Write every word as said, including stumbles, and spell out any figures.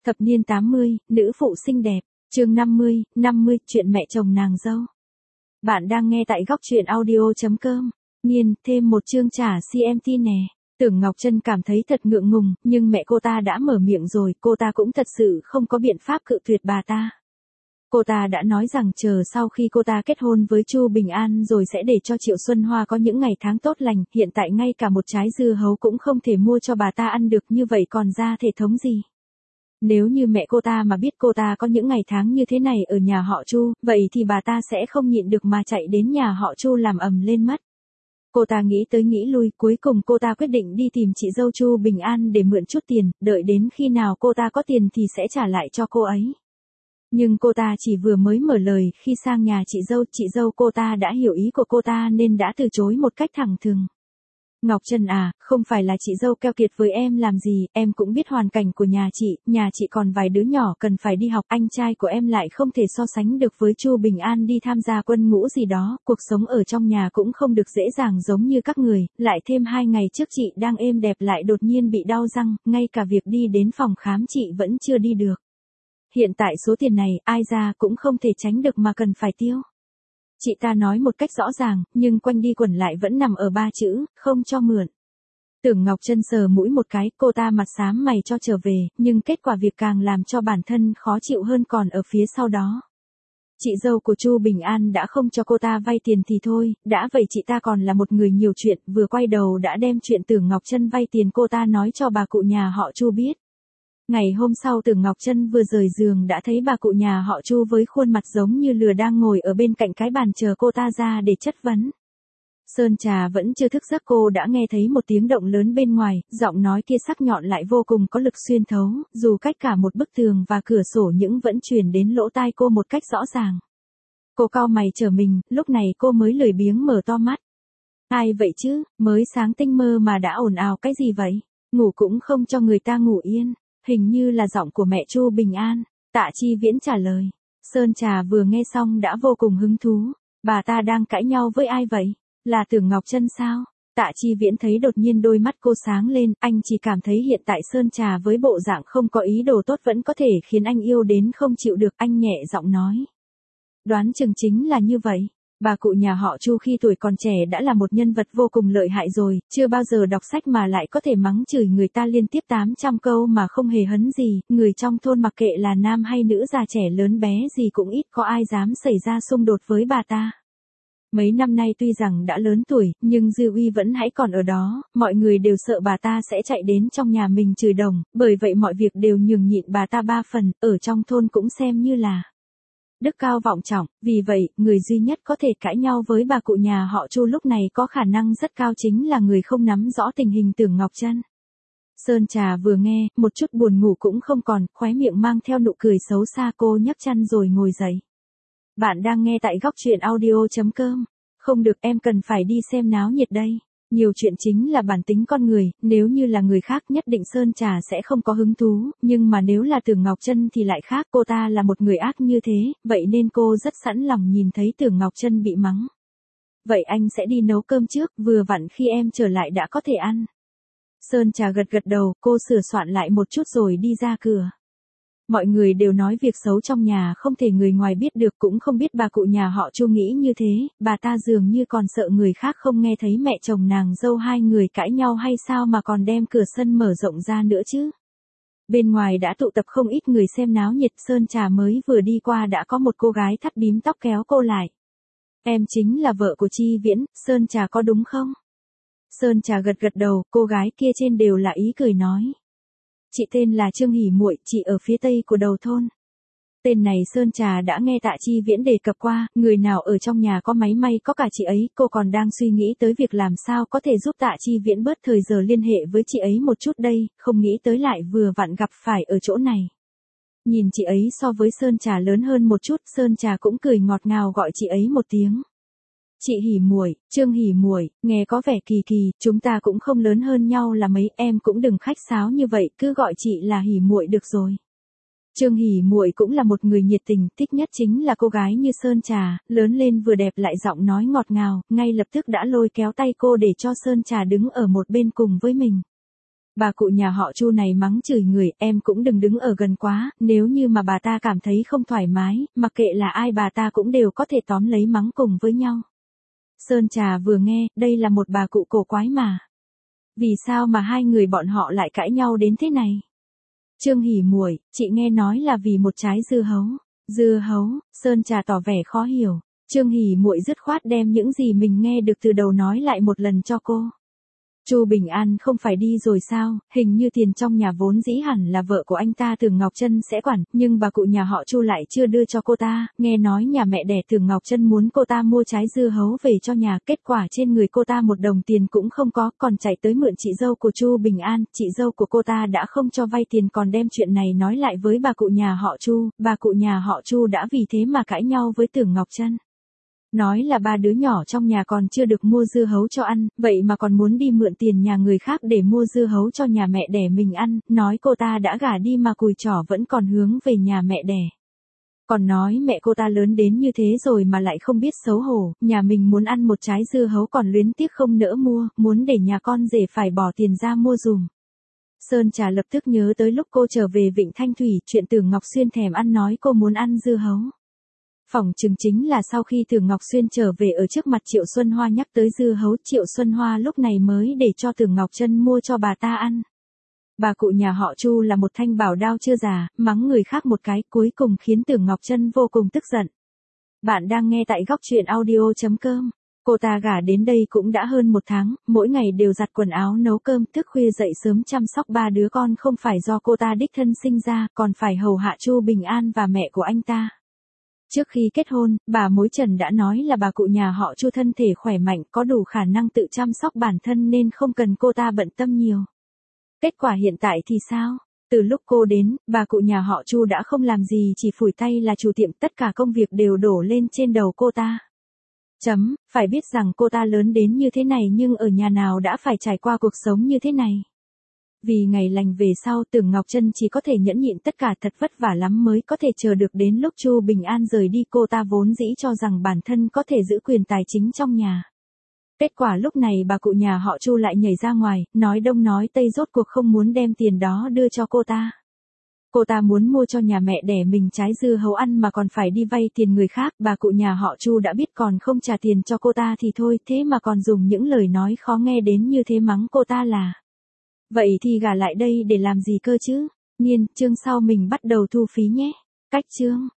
Thập niên tám mươi, nữ phụ xinh đẹp, chương năm mươi, năm mươi, chuyện mẹ chồng nàng dâu. Bạn đang nghe tại góc truyện audio chấm com. Nhiên, thêm một chương trả xê em tê nè. Tưởng Ngọc Trân cảm thấy thật ngượng ngùng, nhưng mẹ cô ta đã mở miệng rồi, cô ta cũng thật sự không có biện pháp cự tuyệt bà ta. Cô ta đã nói rằng chờ sau khi cô ta kết hôn với Chu Bình An rồi sẽ để cho Triệu Xuân Hoa có những ngày tháng tốt lành, hiện tại ngay cả một trái dưa hấu cũng không thể mua cho bà ta ăn được, như vậy còn ra thể thống gì. Nếu như mẹ cô ta mà biết cô ta có những ngày tháng như thế này ở nhà họ Chu, vậy thì bà ta sẽ không nhịn được mà chạy đến nhà họ Chu làm ầm lên mất. Cô ta nghĩ tới nghĩ lui, cuối cùng cô ta quyết định đi tìm chị dâu Chu Bình An để mượn chút tiền, đợi đến khi nào cô ta có tiền thì sẽ trả lại cho cô ấy. Nhưng cô ta chỉ vừa mới mở lời khi sang nhà chị dâu, chị dâu cô ta đã hiểu ý của cô ta nên đã từ chối một cách thẳng thừng. Ngọc Trân à, không phải là chị dâu keo kiệt với em làm gì, em cũng biết hoàn cảnh của nhà chị, nhà chị còn vài đứa nhỏ cần phải đi học, anh trai của em lại không thể so sánh được với Chu Bình An đi tham gia quân ngũ gì đó, cuộc sống ở trong nhà cũng không được dễ dàng giống như các người, lại thêm hai ngày trước chị đang êm đẹp lại đột nhiên bị đau răng, ngay cả việc đi đến phòng khám chị vẫn chưa đi được. Hiện tại số tiền này, ai ra cũng không thể tránh được mà cần phải tiêu. Chị ta nói một cách rõ ràng, nhưng quanh đi quẩn lại vẫn nằm ở ba chữ, không cho mượn. Tưởng Ngọc Trân sờ mũi một cái, cô ta mặt xám mày cho trở về, nhưng kết quả việc càng làm cho bản thân khó chịu hơn còn ở phía sau đó. Chị dâu của Chu Bình An đã không cho cô ta vay tiền thì thôi, đã vậy chị ta còn là một người nhiều chuyện, vừa quay đầu đã đem chuyện Tưởng Ngọc Trân vay tiền cô ta nói cho bà cụ nhà họ Chu biết. Ngày hôm sau Tưởng Ngọc Trân vừa rời giường đã thấy bà cụ nhà họ Chu với khuôn mặt giống như lừa đang ngồi ở bên cạnh cái bàn chờ cô ta ra để chất vấn. Sơn Trà vẫn chưa thức giấc, cô đã nghe thấy một tiếng động lớn bên ngoài, giọng nói kia sắc nhọn lại vô cùng có lực xuyên thấu, dù cách cả một bức tường và cửa sổ nhưng vẫn truyền đến lỗ tai cô một cách rõ ràng. Cô cau mày trở mình, lúc này cô mới lười biếng mở to mắt. Ai vậy chứ, mới sáng tinh mơ mà đã ồn ào cái gì vậy, ngủ cũng không cho người ta ngủ yên. Hình như là giọng của mẹ Chu Bình An. Tạ Chi Viễn trả lời. Sơn Trà vừa nghe xong đã vô cùng hứng thú. Bà ta đang cãi nhau với ai vậy? Là Tưởng Ngọc Trân sao? Tạ Chi Viễn thấy đột nhiên đôi mắt cô sáng lên, anh chỉ cảm thấy hiện tại Sơn Trà với bộ dạng không có ý đồ tốt vẫn có thể khiến anh yêu đến không chịu được, anh nhẹ giọng nói. Đoán chừng chính là như vậy. Bà cụ nhà họ Chu khi tuổi còn trẻ đã là một nhân vật vô cùng lợi hại rồi, chưa bao giờ đọc sách mà lại có thể mắng chửi người ta liên tiếp tám trăm câu mà không hề hấn gì, người trong thôn mặc kệ là nam hay nữ già trẻ lớn bé gì cũng ít có ai dám xảy ra xung đột với bà ta. Mấy năm nay tuy rằng đã lớn tuổi, nhưng dư uy vẫn hãy còn ở đó, mọi người đều sợ bà ta sẽ chạy đến trong nhà mình chửi đồng, bởi vậy mọi việc đều nhường nhịn bà ta ba phần, ở trong thôn cũng xem như là đức cao vọng trọng, vì vậy, người duy nhất có thể cãi nhau với bà cụ nhà họ Chu lúc này có khả năng rất cao chính là người không nắm rõ tình hình Tưởng Ngọc Trân. Sơn Trà vừa nghe, một chút buồn ngủ cũng không còn, khóe miệng mang theo nụ cười xấu xa, cô nhấc chăn rồi ngồi dậy. Bạn đang nghe tại góc truyện audio chấm com. Không được, em cần phải đi xem náo nhiệt đây. Nhiều chuyện chính là bản tính con người, nếu như là người khác nhất định Sơn Trà sẽ không có hứng thú, nhưng mà nếu là Tưởng Ngọc Trân thì lại khác, cô ta là một người ác như thế, vậy nên cô rất sẵn lòng nhìn thấy Tưởng Ngọc Trân bị mắng. Vậy anh sẽ đi nấu cơm trước, vừa vặn khi em trở lại đã có thể ăn. Sơn Trà gật gật đầu, cô sửa soạn lại một chút rồi đi ra cửa. Mọi người đều nói việc xấu trong nhà không thể người ngoài biết được, cũng không biết bà cụ nhà họ Chu nghĩ như thế, bà ta dường như còn sợ người khác không nghe thấy mẹ chồng nàng dâu hai người cãi nhau hay sao mà còn đem cửa sân mở rộng ra nữa chứ. Bên ngoài đã tụ tập không ít người xem náo nhiệt, Sơn Trà mới vừa đi qua đã có một cô gái thắt bím tóc kéo cô lại. Em chính là vợ của Chi Viễn, Sơn Trà có đúng không? Sơn Trà gật gật đầu, cô gái kia trên đều là ý cười nói. Chị tên là Trương Hỉ Muội, chị ở phía tây của đầu thôn. Tên này Sơn Trà đã nghe Tạ Chi Viễn đề cập qua, người nào ở trong nhà có máy may có cả chị ấy, cô còn đang suy nghĩ tới việc làm sao có thể giúp Tạ Chi Viễn bớt thời giờ liên hệ với chị ấy một chút đây, không nghĩ tới lại vừa vặn gặp phải ở chỗ này. Nhìn chị ấy so với Sơn Trà lớn hơn một chút, Sơn Trà cũng cười ngọt ngào gọi chị ấy một tiếng. Chị Hỉ Muội, Trương Hỉ Muội, nghe có vẻ kỳ kỳ, chúng ta cũng không lớn hơn nhau là mấy, em cũng đừng khách sáo như vậy, cứ gọi chị là Hỉ Muội được rồi. Trương Hỉ Muội cũng là một người nhiệt tình, thích nhất chính là cô gái như Sơn Trà, lớn lên vừa đẹp lại giọng nói ngọt ngào, ngay lập tức đã lôi kéo tay cô để cho Sơn Trà đứng ở một bên cùng với mình. Bà cụ nhà họ Chu này mắng chửi người, em cũng đừng đứng ở gần quá, nếu như mà bà ta cảm thấy không thoải mái, mặc kệ là ai bà ta cũng đều có thể tóm lấy mắng cùng với nhau. Sơn Trà vừa nghe, đây là một bà cụ cổ quái mà. Vì sao mà hai người bọn họ lại cãi nhau đến thế này? Trương Hỉ Muội, chị nghe nói là vì một trái dưa hấu. Dưa hấu, Sơn Trà tỏ vẻ khó hiểu. Trương Hỉ Muội dứt khoát đem những gì mình nghe được từ đầu nói lại một lần cho cô. Chu Bình An không phải đi rồi sao, hình như tiền trong nhà vốn dĩ hẳn là vợ của anh ta Tưởng Ngọc Trân sẽ quản, nhưng bà cụ nhà họ Chu lại chưa đưa cho cô ta, nghe nói nhà mẹ đẻ Tưởng Ngọc Trân muốn cô ta mua trái dưa hấu về cho nhà, kết quả trên người cô ta một đồng tiền cũng không có, còn chạy tới mượn chị dâu của Chu Bình An, chị dâu của cô ta đã không cho vay tiền còn đem chuyện này nói lại với bà cụ nhà họ Chu, bà cụ nhà họ Chu đã vì thế mà cãi nhau với Tưởng Ngọc Trân. Nói là ba đứa nhỏ trong nhà còn chưa được mua dưa hấu cho ăn, vậy mà còn muốn đi mượn tiền nhà người khác để mua dưa hấu cho nhà mẹ đẻ mình ăn, nói cô ta đã gả đi mà cùi chỏ vẫn còn hướng về nhà mẹ đẻ. Còn nói mẹ cô ta lớn đến như thế rồi mà lại không biết xấu hổ, nhà mình muốn ăn một trái dưa hấu còn luyến tiếc không nỡ mua, muốn để nhà con rể phải bỏ tiền ra mua dùm. Sơn Trà lập tức nhớ tới lúc cô trở về Vịnh Thanh Thủy, chuyện Tưởng Ngọc Xuyên thèm ăn nói cô muốn ăn dưa hấu. Phỏng chừng chính là sau khi Tưởng Ngọc Xuyên trở về ở trước mặt Triệu Xuân Hoa nhắc tới dưa hấu, Triệu Xuân Hoa lúc này mới để cho Tưởng Ngọc Trân mua cho bà ta ăn. Bà cụ nhà họ Chu là một thanh bảo đao chưa già, mắng người khác một cái cuối cùng khiến Tưởng Ngọc Trân vô cùng tức giận. Bạn đang nghe tại góc truyện audio chấm com. Cô ta gả đến đây cũng đã hơn một tháng, mỗi ngày đều giặt quần áo nấu cơm, thức khuya dậy sớm chăm sóc ba đứa con không phải do cô ta đích thân sinh ra, còn phải hầu hạ Chu Bình An và mẹ của anh ta. Trước khi kết hôn, bà mối Trần đã nói là bà cụ nhà họ Chu thân thể khỏe mạnh, có đủ khả năng tự chăm sóc bản thân nên không cần cô ta bận tâm nhiều. Kết quả hiện tại thì sao? Từ lúc cô đến, bà cụ nhà họ Chu đã không làm gì chỉ phủi tay là chủ tiệm, tất cả công việc đều đổ lên trên đầu cô ta. Chấm, phải biết rằng cô ta lớn đến như thế này nhưng ở nhà nào đã phải trải qua cuộc sống như thế này. Vì ngày lành về sau Tưởng Ngọc Trân chỉ có thể nhẫn nhịn tất cả, thật vất vả lắm mới có thể chờ được đến lúc Chu Bình An rời đi, cô ta vốn dĩ cho rằng bản thân có thể giữ quyền tài chính trong nhà. Kết quả lúc này bà cụ nhà họ Chu lại nhảy ra ngoài, nói đông nói tây rốt cuộc không muốn đem tiền đó đưa cho cô ta. Cô ta muốn mua cho nhà mẹ đẻ mình trái dưa hấu ăn mà còn phải đi vay tiền người khác, bà cụ nhà họ Chu đã biết còn không trả tiền cho cô ta thì thôi, thế mà còn dùng những lời nói khó nghe đến như thế mắng cô ta là. Vậy thì gả lại đây để làm gì cơ chứ? Nhiên, chương sau mình bắt đầu thu phí nhé. Cách chương.